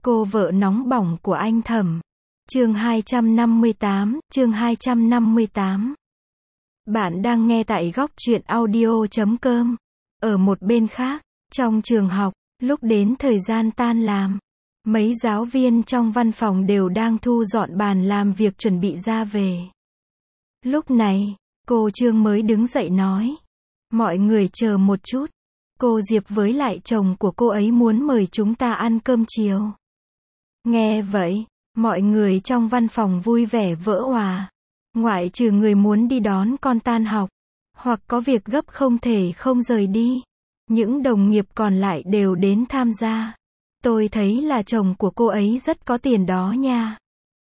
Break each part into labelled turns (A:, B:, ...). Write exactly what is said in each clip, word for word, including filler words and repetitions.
A: Cô vợ nóng bỏng của anh Thẩm. Chương hai trăm năm mươi tám, chương hai trăm năm mươi tám. Bạn đang nghe tại góc truyện audio chấm com. Ở một bên khác, trong trường học, lúc đến thời gian tan làm, mấy giáo viên trong văn phòng đều đang thu dọn bàn làm việc chuẩn bị ra về. Lúc này, cô Trương mới đứng dậy nói: mọi người chờ một chút, cô Diệp với lại chồng của cô ấy muốn mời chúng ta ăn cơm chiều. Nghe vậy, mọi người trong văn phòng vui vẻ vỡ òa. Ngoại trừ người muốn đi đón con tan học, hoặc có việc gấp không thể không rời đi, những đồng nghiệp còn lại đều đến tham gia. Tôi thấy là chồng của cô ấy rất có tiền đó nha.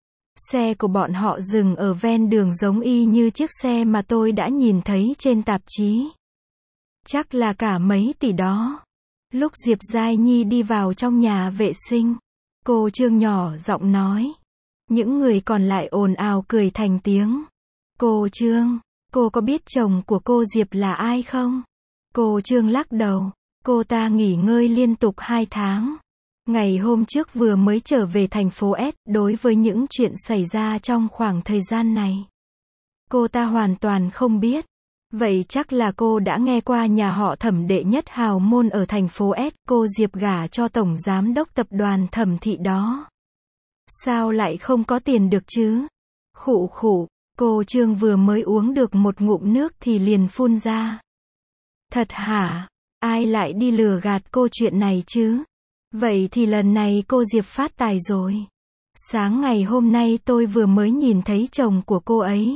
A: Xe của bọn họ dừng ở ven đường giống y như chiếc xe mà tôi đã nhìn thấy trên tạp chí. Chắc là cả mấy tỷ đó. Lúc Diệp Giai Nhi đi vào trong nhà vệ sinh, cô Trương nhỏ giọng nói. Những người còn lại ồn ào cười thành tiếng. Cô Trương, cô có biết chồng của cô Diệp là ai không? Cô Trương lắc đầu. Cô ta nghỉ ngơi liên tục hai tháng. Ngày hôm trước vừa mới trở về thành phố S. Đối với những chuyện xảy ra trong khoảng thời gian này, cô ta hoàn toàn không biết. Vậy chắc là cô đã nghe qua nhà họ Thẩm đệ nhất hào môn ở thành phố S. Cô Diệp gả cho tổng giám đốc tập đoàn Thẩm thị đó. Sao lại không có tiền được chứ? Khụ khụ, cô Trương vừa mới uống được một ngụm nước thì liền phun ra. Thật hả? Ai lại đi lừa gạt cô chuyện này chứ? Vậy thì lần này cô Diệp phát tài rồi. Sáng ngày hôm nay tôi vừa mới nhìn thấy chồng của cô ấy.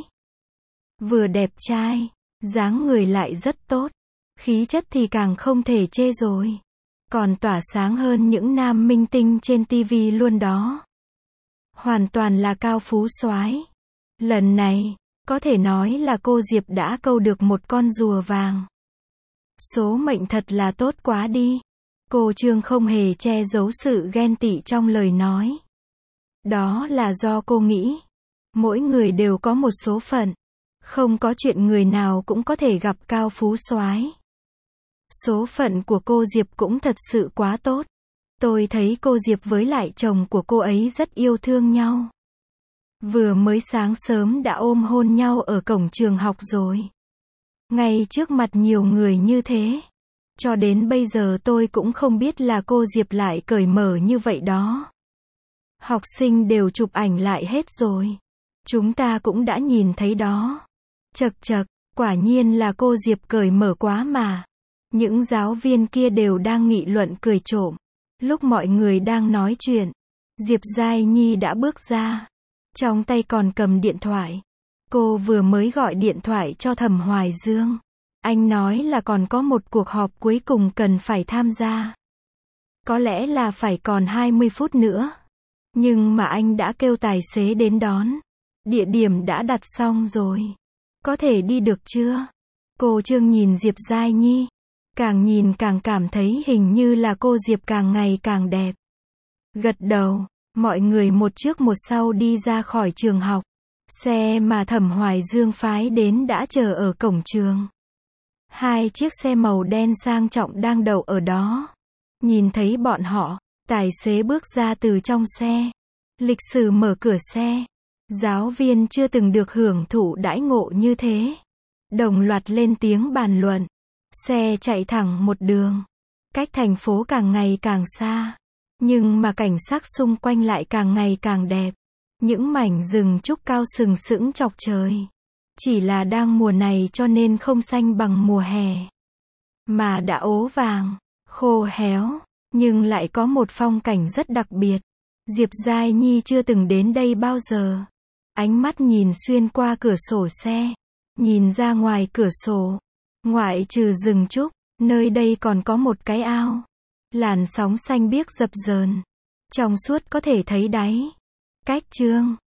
A: Vừa đẹp trai, dáng người lại rất tốt, khí chất thì càng không thể chê rồi. Còn tỏa sáng hơn những nam minh tinh trên ti vi luôn đó. Hoàn toàn là cao phú soái. Lần này, có thể nói là cô Diệp đã câu được một con rùa vàng. Số mệnh thật là tốt quá đi. Cô Trương không hề che giấu sự ghen tị trong lời nói. Đó là do cô nghĩ, mỗi người đều có một số phận. Không có chuyện người nào cũng có thể gặp cao phú soái. Số phận của cô Diệp cũng thật sự quá tốt. Tôi thấy cô Diệp với lại chồng của cô ấy rất yêu thương nhau. Vừa mới sáng sớm đã ôm hôn nhau ở cổng trường học rồi. Ngay trước mặt nhiều người như thế. Cho đến bây giờ tôi cũng không biết là cô Diệp lại cởi mở như vậy đó. Học sinh đều chụp ảnh lại hết rồi. Chúng ta cũng đã nhìn thấy đó. Chật chật, quả nhiên là cô Diệp cởi mở quá mà. Những giáo viên kia đều đang nghị luận cười trộm. Lúc mọi người đang nói chuyện, Diệp Giai Nhi đã bước ra. Trong tay còn cầm điện thoại. Cô vừa mới gọi điện thoại cho Thẩm Hoài Dương. Anh nói là còn có một cuộc họp cuối cùng cần phải tham gia. Có lẽ là phải còn hai mươi phút nữa. Nhưng mà anh đã kêu tài xế đến đón. Địa điểm đã đặt xong rồi. Có thể đi được chưa? Cô Trương nhìn Diệp Giai Nhi. Càng nhìn càng cảm thấy hình như là cô Diệp càng ngày càng đẹp. Gật đầu, mọi người một trước một sau đi ra khỏi trường học. Xe mà Thẩm Hoài Dương phái đến đã chờ ở cổng trường. Hai chiếc xe màu đen sang trọng đang đậu ở đó. Nhìn thấy bọn họ, tài xế bước ra từ trong xe. Lịch sự mở cửa xe. Giáo viên chưa từng được hưởng thụ đãi ngộ như thế. Đồng loạt lên tiếng bàn luận. Xe chạy thẳng một đường. Cách thành phố càng ngày càng xa. Nhưng mà cảnh sắc xung quanh lại càng ngày càng đẹp. Những mảnh rừng trúc cao sừng sững chọc trời. Chỉ là đang mùa này cho nên không xanh bằng mùa hè. Mà đã ố vàng, khô héo, nhưng lại có một phong cảnh rất đặc biệt. Diệp Giai Nhi chưa từng đến đây bao giờ. Ánh mắt nhìn xuyên qua cửa sổ xe. Nhìn ra ngoài cửa sổ. Ngoại trừ rừng trúc, nơi đây còn có một cái ao. Làn sóng xanh biếc dập dờn. Trong suốt có thể thấy đáy. Cách Trương,